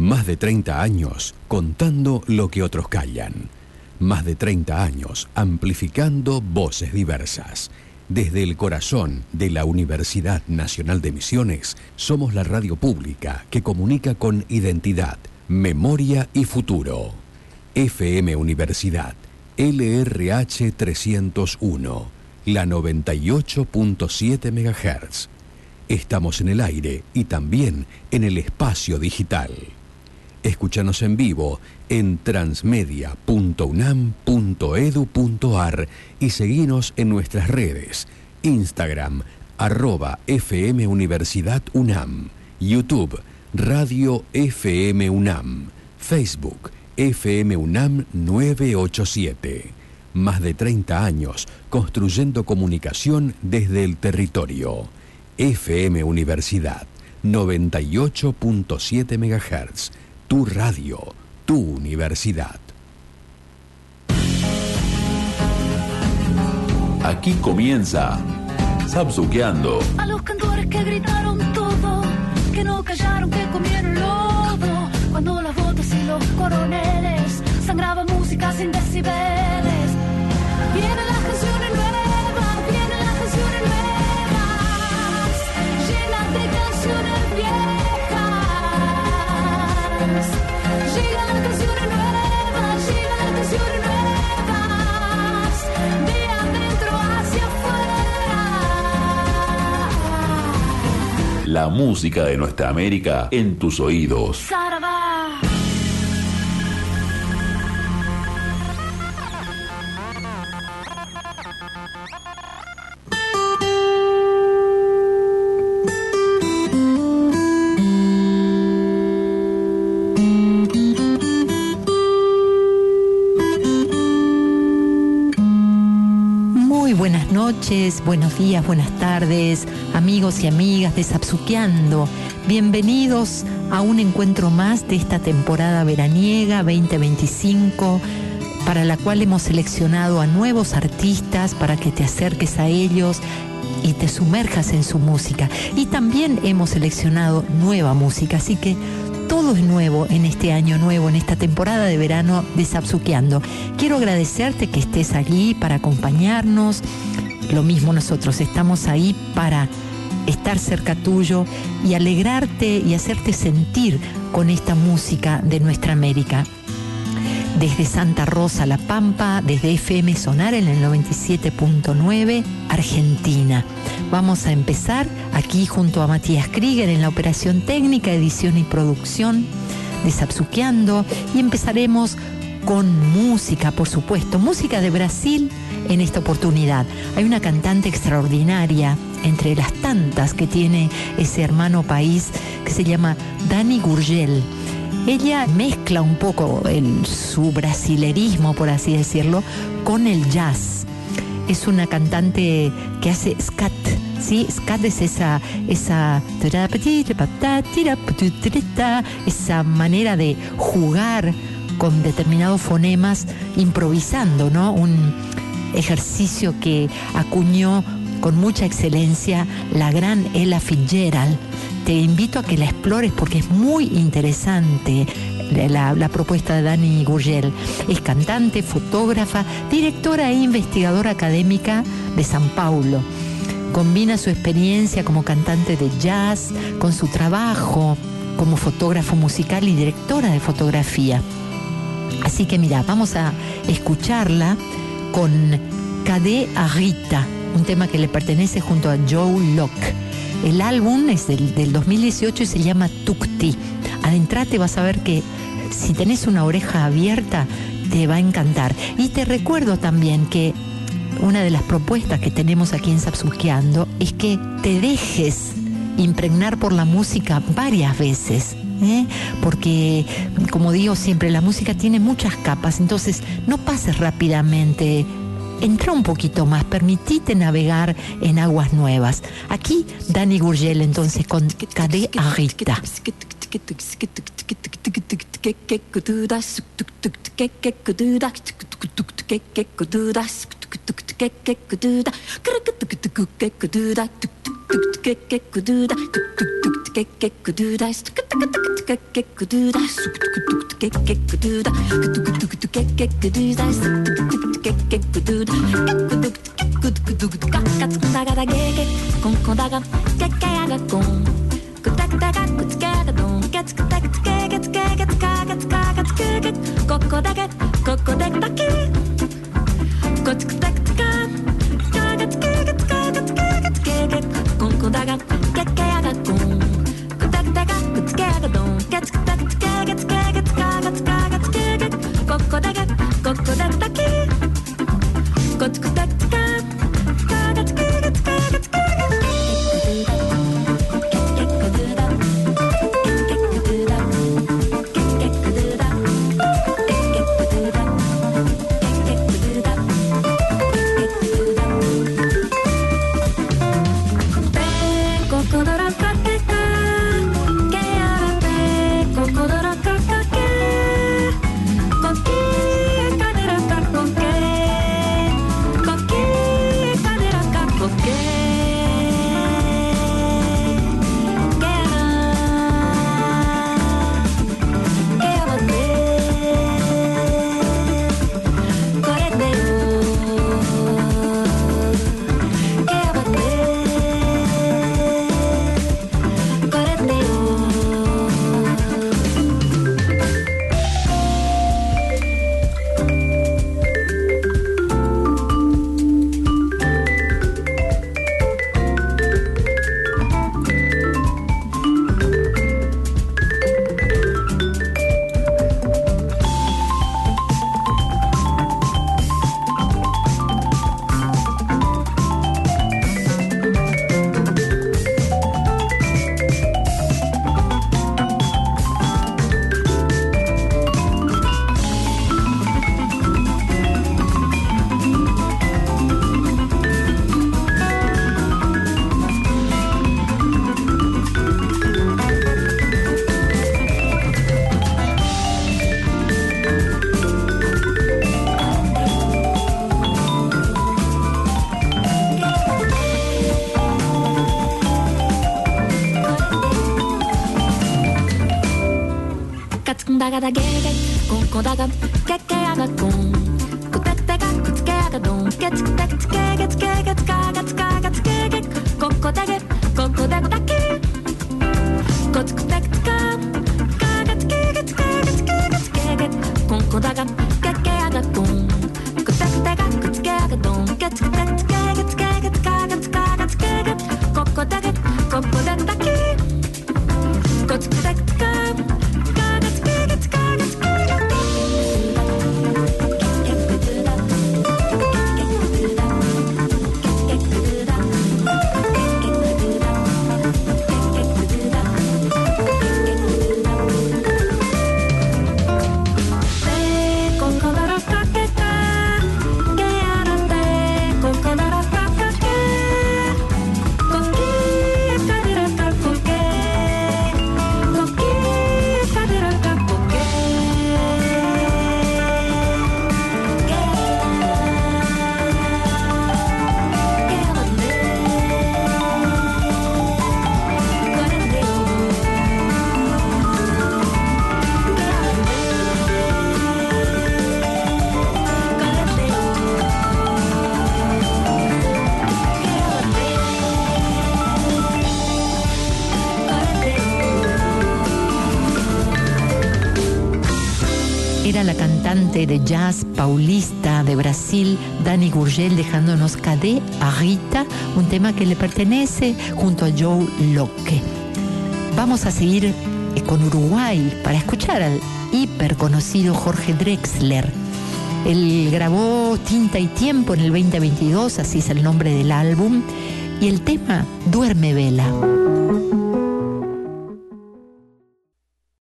Más de 30 años contando lo que otros callan. Más de 30 años amplificando voces diversas. Desde el corazón de la Universidad Nacional de Misiones, somos la radio pública que comunica con identidad, memoria y futuro. FM Universidad, LRH 301, la 98.7 MHz. Estamos en el aire y también en el espacio digital. Escúchanos en vivo en transmedia.unam.edu.ar y seguinos en nuestras redes, Instagram, @FM Universidad UNAM, YouTube, Radio FM UNAM, Facebook, FM UNAM 987. Más de 30 años construyendo comunicación desde el territorio. FM Universidad, 98.7 MHz. Tu radio, tu universidad. Aquí comienza Sapsuqueando. A los cantores que gritaron todo, que no callaron, que comieron lodo. Cuando las botas y los coroneles sangraban música sin decibeles. Vienen las canciones nuevas, vienen las canciones nuevas, llenas de canciones viejas. Llegan las canciones nuevas, llegan las canciones nuevas, de adentro hacia afuera. La música de nuestra América en tus oídos. Saravá. Noches, buenos días, buenas tardes, amigos y amigas de Sapsuqueando. Bienvenidos a un encuentro más de esta temporada veraniega 2025, para la cual hemos seleccionado a nuevos artistas para que te acerques a ellos y te sumerjas en su música. Y también hemos seleccionado nueva música, así que todo es nuevo en este año nuevo, en esta temporada de verano de Sapsuqueando. Quiero agradecerte que estés allí para acompañarnos. Lo mismo nosotros estamos ahí para estar cerca tuyo y alegrarte y hacerte sentir con esta música de nuestra América. Desde Santa Rosa, La Pampa, desde FM Sonar en el 97.9, Argentina. Vamos a empezar aquí junto a Matías Krieger en la operación técnica, edición y producción de Sapsuqueando, y empezaremos con música, por supuesto, música de Brasil en esta oportunidad. Hay una cantante extraordinaria entre las tantas que tiene ese hermano país que se llama Dani Gurgel. Ella mezcla un poco su brasilerismo, por así decirlo, con el jazz. Es una cantante que hace scat, ¿sí? Scat es esa manera de jugar con determinados fonemas improvisando, ¿no? Un ejercicio que acuñó con mucha excelencia la gran Ella Fitzgerald. Te invito a que la explores porque es muy interesante la propuesta de Dani Gurgel. Es cantante, fotógrafa, directora e investigadora académica de San Paulo. Combina su experiencia como cantante de jazz con su trabajo como fotógrafo musical y directora de fotografía. Así que mira, vamos a escucharla con Cadê a Rita, un tema que le pertenece junto a Joe Locke. El álbum es del 2018 y se llama Tukti. Adentrate, vas a ver que si tenés una oreja abierta te va a encantar. Y te recuerdo también que una de las propuestas que tenemos aquí en Sapsuqueando es que te dejes impregnar por la música varias veces. Porque, como digo siempre, la música tiene muchas capas, entonces no pases rápidamente, entra un poquito más, permitite navegar en aguas nuevas. Aquí Dani Gurgel entonces con Cadê a Rita. Era la cantante de jazz paulista de Brasil, Dani Gurgel, dejándonos Cadê a Rita, un tema que le pertenece junto a Joe Locke. Vamos a seguir con Uruguay para escuchar al hiper conocido Jorge Drexler. Él grabó Tinta y Tiempo en el 2022, así es el nombre del álbum, y el tema Duerme Vela.